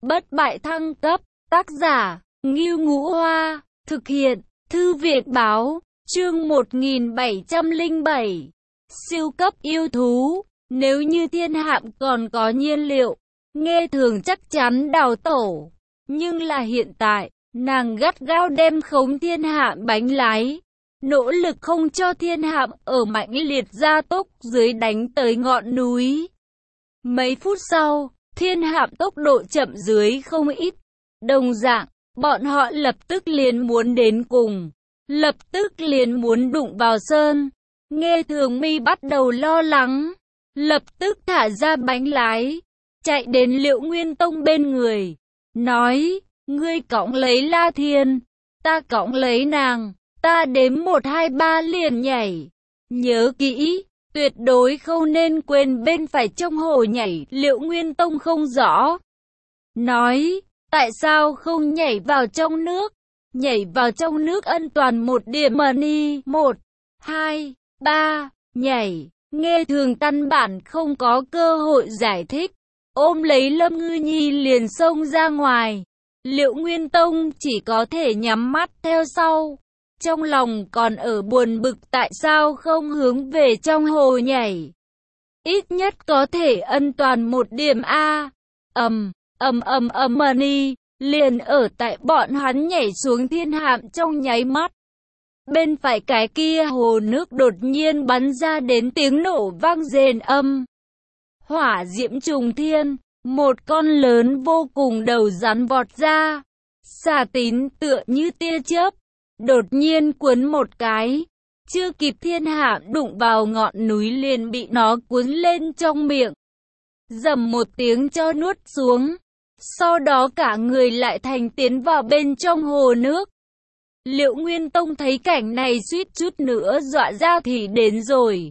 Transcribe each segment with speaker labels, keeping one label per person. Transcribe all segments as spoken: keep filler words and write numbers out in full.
Speaker 1: bất bại thăng cấp, tác giả, Ngưu Ngũ Hoa, thực hiện, Thư viện Báo, chương một nghìn bảy trăm lẻ bảy, siêu cấp yêu thú, nếu như thiên hạm còn có nhiên liệu, Nghe Thường chắc chắn đào tổ, nhưng là hiện tại, nàng gắt gao đem khống thiên hạm bánh lái, nỗ lực không cho thiên hạm ở mãnh liệt gia tốc dưới đánh tới ngọn núi. Mấy phút sau, thiên hạm tốc độ chậm dưới không ít. Đồng dạng, bọn họ lập tức liền muốn đến cùng. Lập tức liền muốn đụng vào sơn. Nghe Thường mi bắt đầu lo lắng. Lập tức thả ra bánh lái. Chạy đến Liệu Nguyên Tông bên người. Nói, ngươi cõng lấy La Thiên. Ta cõng lấy nàng. Ta đếm một hai ba liền nhảy. Nhớ kỹ. Tuyệt đối không nên quên bên phải trong hồ nhảy. Liệu Nguyên Tông không rõ. Nói, tại sao không nhảy vào trong nước? Nhảy vào trong nước an toàn một điểm mà ni. Một, hai, ba, nhảy. Nghe Thường căn bản không có cơ hội giải thích. Ôm lấy Lâm Ngư Nhi liền xông ra ngoài. Liệu Nguyên Tông chỉ có thể nhắm mắt theo sau. Trong lòng còn ở buồn bực tại sao không hướng về trong hồ nhảy. Ít nhất có thể an toàn một điểm a. Ầm, ầm ầm ầm mà ni, liền ở tại bọn hắn nhảy xuống thiên hạm trong nháy mắt. Bên phải cái kia hồ nước đột nhiên bắn ra đến tiếng nổ vang rền âm. Hỏa diễm trùng thiên, một con lớn vô cùng đầu rắn vọt ra. Xà Tín tựa như tia chớp. Đột nhiên cuốn một cái, chưa kịp thiên hạm đụng vào ngọn núi liền bị nó cuốn lên trong miệng. Dầm một tiếng cho nuốt xuống, sau đó cả người lại thành tiến vào bên trong hồ nước. Liệu Nguyên Tông thấy cảnh này suýt chút nữa dọa ra thì đến rồi.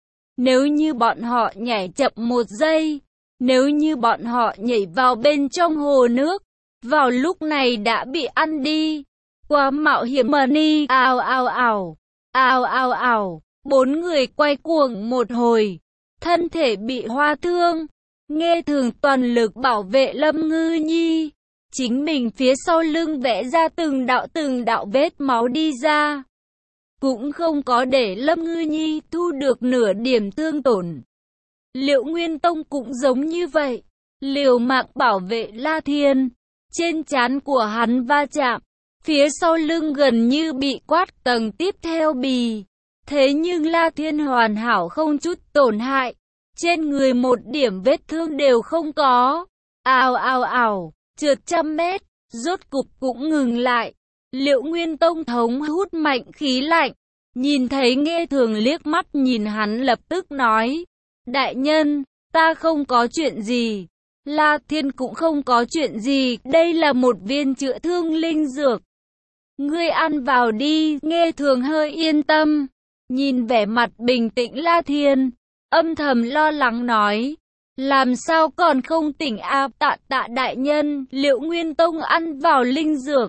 Speaker 1: Nếu như bọn họ nhảy chậm một giây, nếu như bọn họ nhảy vào bên trong hồ nước, vào lúc này đã bị ăn đi. Quá mạo hiểm mà ni, ào ào ào, ào ào ào, bốn người quay cuồng một hồi, thân thể bị hoa thương. Nghe Thường toàn lực bảo vệ Lâm Ngư Nhi, chính mình phía sau lưng vẽ ra từng đạo từng đạo vết máu đi ra, cũng không có để Lâm Ngư Nhi thu được nửa điểm thương tổn. Liệu Nguyên Tông cũng giống như vậy, liều mạng bảo vệ La Thiên, trên trán của hắn va chạm. Phía sau lưng gần như bị quát tầng tiếp theo bì. Thế nhưng La Thiên hoàn hảo không chút tổn hại. Trên người một điểm vết thương đều không có. Ào ào ào, trượt trăm mét, rốt cục cũng ngừng lại. Liệu Nguyên Tông thống hút mạnh khí lạnh. Nhìn thấy Nghe Thường liếc mắt nhìn hắn lập tức nói. Đại nhân, ta không có chuyện gì. La Thiên cũng không có chuyện gì. Đây là một viên chữa thương linh dược. Ngươi ăn vào đi. Nghe Thường hơi yên tâm. Nhìn vẻ mặt bình tĩnh La Thiên, âm thầm lo lắng nói. Làm sao còn không tỉnh à? Tạ tạ đại nhân. Liệu Nguyên Tông ăn vào linh dược?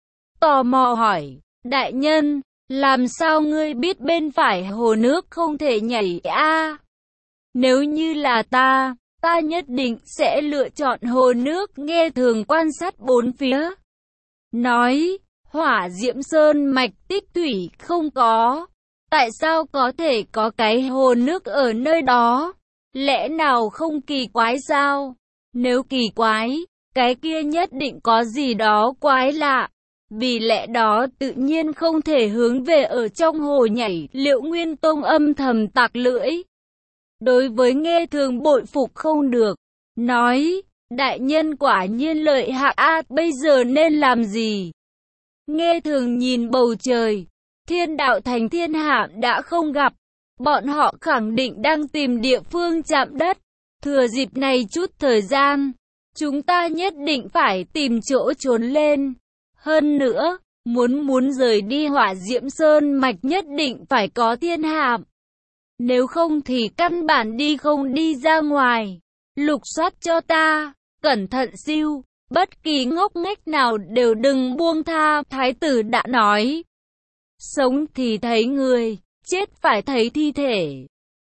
Speaker 1: Tò mò hỏi. Đại nhân, làm sao ngươi biết bên phải hồ nước không thể nhảy a? À? Nếu như là ta, ta nhất định sẽ lựa chọn hồ nước. Nghe Thường quan sát bốn phía, nói. Hỏa diễm sơn mạch tích thủy không có. Tại sao có thể có cái hồ nước ở nơi đó? Lẽ nào không kỳ quái sao? Nếu kỳ quái, cái kia nhất định có gì đó quái lạ. Vì lẽ đó tự nhiên không thể hướng về ở trong hồ nhảy. Liệu Nguyên Tông âm thầm tặc lưỡi. Đối với Nghe Thường bội phục không được. Nói, đại nhân quả nhiên lợi hại a, bây giờ nên làm gì? Nghe Thường nhìn bầu trời, Thiên Đạo Thành thiên hạm đã không gặp, bọn họ khẳng định đang tìm địa phương chạm đất. Thừa dịp này chút thời gian, chúng ta nhất định phải tìm chỗ trốn lên. Hơn nữa, muốn muốn rời đi Hỏa Diễm Sơn mạch nhất định phải có thiên hạm. Nếu không thì căn bản đi không đi ra ngoài. Lục soát cho ta, cẩn thận siêu. Bất kỳ ngốc nghếch nào đều đừng buông tha. Thái tử đã nói. Sống thì thấy người, chết phải thấy thi thể.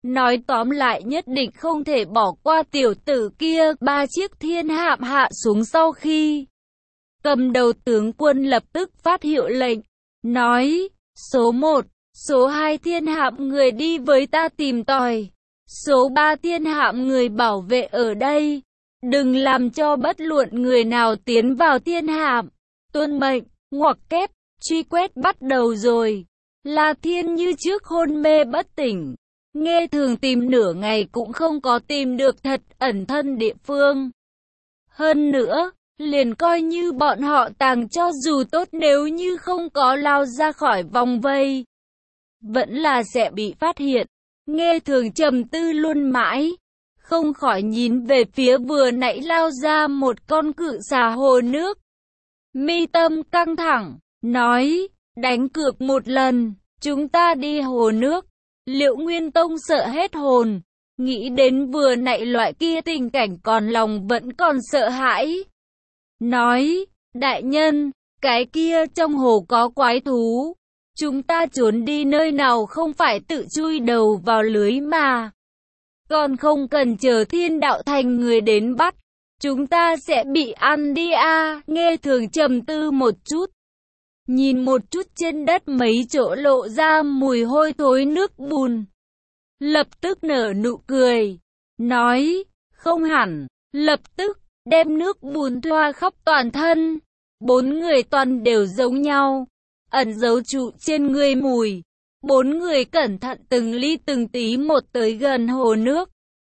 Speaker 1: Nói tóm lại nhất định không thể bỏ qua tiểu tử kia. Ba chiếc thiên hạm hạ xuống sau khi cầm đầu tướng quân lập tức phát hiệu lệnh, nói, số một, số hai thiên hạm người đi với ta tìm tòi, số ba thiên hạm người bảo vệ ở đây, đừng làm cho bất luận người nào tiến vào thiên hạm. Tuân mệnh, ngoặc kép, truy quét bắt đầu rồi. La Thiên như trước hôn mê bất tỉnh, Nghe Thường tìm nửa ngày cũng không có tìm được thật ẩn thân địa phương. Hơn nữa, liền coi như bọn họ tàng cho dù tốt, nếu như không có lao ra khỏi vòng vây, vẫn là sẽ bị phát hiện. Nghe Thường trầm tư luôn mãi, không khỏi nhìn về phía vừa nãy lao ra một con cự xà hồ nước. Mi tâm căng thẳng, nói, đánh cược một lần, chúng ta đi hồ nước. Liệu Nguyên Tông sợ hết hồn, nghĩ đến vừa nãy loại kia tình cảnh còn lòng vẫn còn sợ hãi. Nói, đại nhân, cái kia trong hồ có quái thú, chúng ta trốn đi nơi nào không phải tự chui đầu vào lưới mà. Còn không cần chờ Thiên Đạo Thành người đến bắt, chúng ta sẽ bị ăn đi a. À. Nghe Thường trầm tư một chút, nhìn một chút trên đất mấy chỗ lộ ra mùi hôi thối nước bùn, lập tức nở nụ cười, nói, không hẳn, lập tức đem nước bùn thoa khắp toàn thân. Bốn người toàn đều giống nhau, ẩn giấu trụ trên người mùi. Bốn người cẩn thận từng ly từng tí một tới gần hồ nước.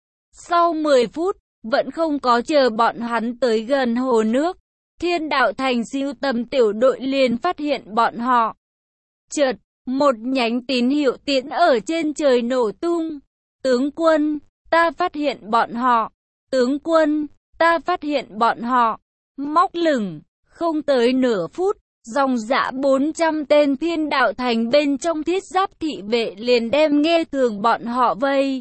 Speaker 1: Sau mười phút, vẫn không có chờ bọn hắn tới gần hồ nước, Thiên Đạo Thành siêu tầm tiểu đội liền phát hiện bọn họ. Chợt, một nhánh tín hiệu tiễn ở trên trời nổ tung. Tướng quân, ta phát hiện bọn họ. Tướng quân, ta phát hiện bọn họ. Móc lửng, không tới nửa phút, dòng dã bốn trăm tên Thiên Đạo Thành bên trong thiết giáp thị vệ liền đem Nghe Thường bọn họ vây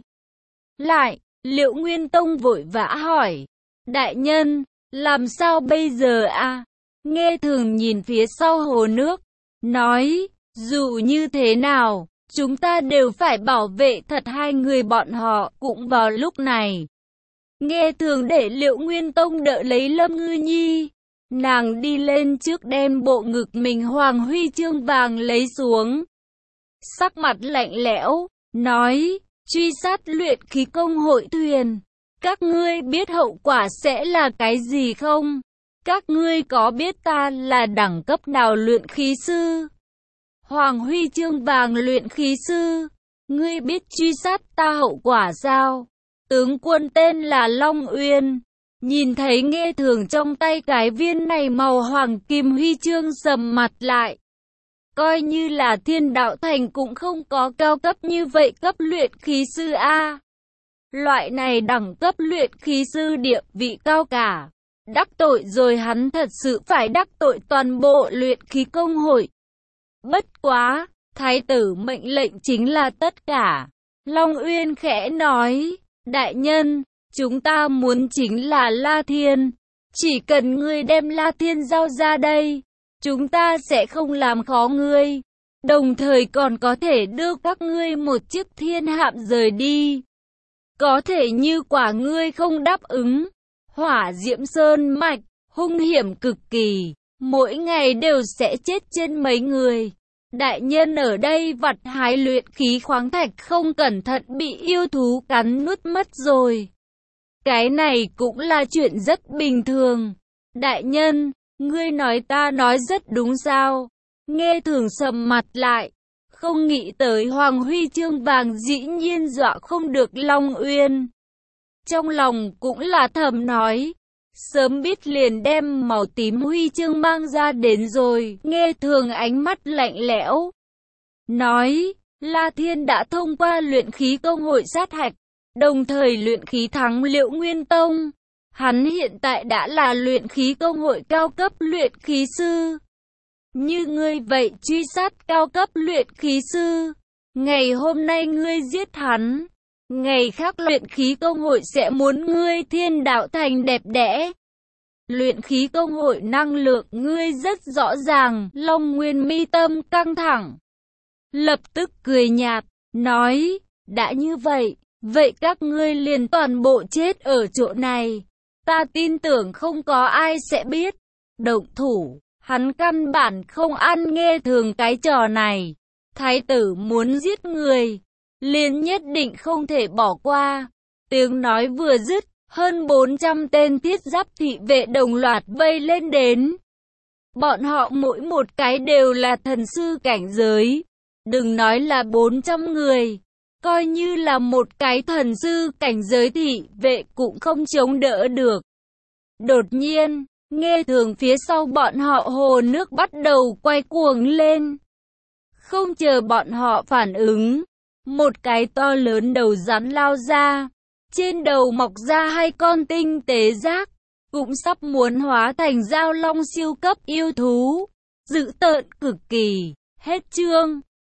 Speaker 1: lại. Liệu Nguyên Tông vội vã hỏi, đại nhân, làm sao bây giờ a? À? Nghe Thường nhìn phía sau hồ nước, nói, dù như thế nào, chúng ta đều phải bảo vệ thật hai người bọn họ. Cũng vào lúc này, Nghe Thường để Liệu Nguyên Tông đỡ lấy Lâm Ngư Nhi, nàng đi lên trước đem bộ ngực mình hoàng huy chương vàng lấy xuống, sắc mặt lạnh lẽo, nói, truy sát luyện khí công hội thuyền, các ngươi biết hậu quả sẽ là cái gì không? Các ngươi có biết ta là đẳng cấp nào luyện khí sư? Hoàng huy chương vàng luyện khí sư, ngươi biết truy sát ta hậu quả sao? Tướng quân tên là Long Uyên, nhìn thấy Nghe Thường trong tay cái viên này màu hoàng kim huy chương sầm mặt lại. Coi như là Thiên Đạo Thành cũng không có cao cấp như vậy cấp luyện khí sư A. Loại này đẳng cấp luyện khí sư địa vị cao cả. Đắc tội rồi hắn thật sự phải đắc tội toàn bộ luyện khí công hội. Bất quá, thái tử mệnh lệnh chính là tất cả. Long Uyên khẽ nói, đại nhân, chúng ta muốn chính là La Thiên. Chỉ cần ngươi đem La Thiên giao ra đây, chúng ta sẽ không làm khó ngươi. Đồng thời còn có thể đưa các ngươi một chiếc thiên hạm rời đi. Có thể như quả ngươi không đáp ứng, Hỏa Diễm Sơn mạch, hung hiểm cực kỳ, mỗi ngày đều sẽ chết trên mấy người. Đại nhân ở đây vặt hái luyện khí khoáng thạch không cẩn thận bị yêu thú cắn nuốt mất rồi. Cái này cũng là chuyện rất bình thường. Đại nhân, ngươi nói ta nói rất đúng sao? Nghe Thường sầm mặt lại, không nghĩ tới Hoàng huy chương vàng dĩ nhiên dọa không được Long Uyên. Trong lòng cũng là thầm nói, sớm biết liền đem màu tím huy chương mang ra đến rồi. Nghe Thường ánh mắt lạnh lẽo, nói, La Thiên đã thông qua luyện khí công hội sát hạch, đồng thời luyện khí thắng Liệu Nguyên Tông. Hắn hiện tại đã là luyện khí công hội cao cấp luyện khí sư. Như ngươi vậy truy sát cao cấp luyện khí sư, ngày hôm nay ngươi giết hắn, ngày khác luyện khí công hội sẽ muốn ngươi Thiên Đạo Thành đẹp đẽ. Luyện khí công hội năng lượng ngươi rất rõ ràng. Long Nguyên mi tâm căng thẳng, lập tức cười nhạt, nói, đã như vậy, vậy các ngươi liền toàn bộ chết ở chỗ này. Ta tin tưởng không có ai sẽ biết. Động thủ, hắn căn bản không ăn nghe thường cái trò này. Thái tử muốn giết người, liền nhất định không thể bỏ qua. Tiếng nói vừa dứt, hơn bốn trăm tên thiết giáp thị vệ đồng loạt vây lên đến. Bọn họ mỗi một cái đều là thần sư cảnh giới. Đừng nói là bốn trăm người, coi như là một cái thần sư cảnh giới thị vệ cũng không chống đỡ được. Đột nhiên, nghe thường phía sau bọn họ hồ nước bắt đầu quay cuồng lên. Không chờ bọn họ phản ứng, một cái to lớn đầu rắn lao ra. Trên đầu mọc ra hai con tinh tế giác, cũng sắp muốn hóa thành giao long siêu cấp yêu thú. Dữ tợn cực kỳ. Hết chương.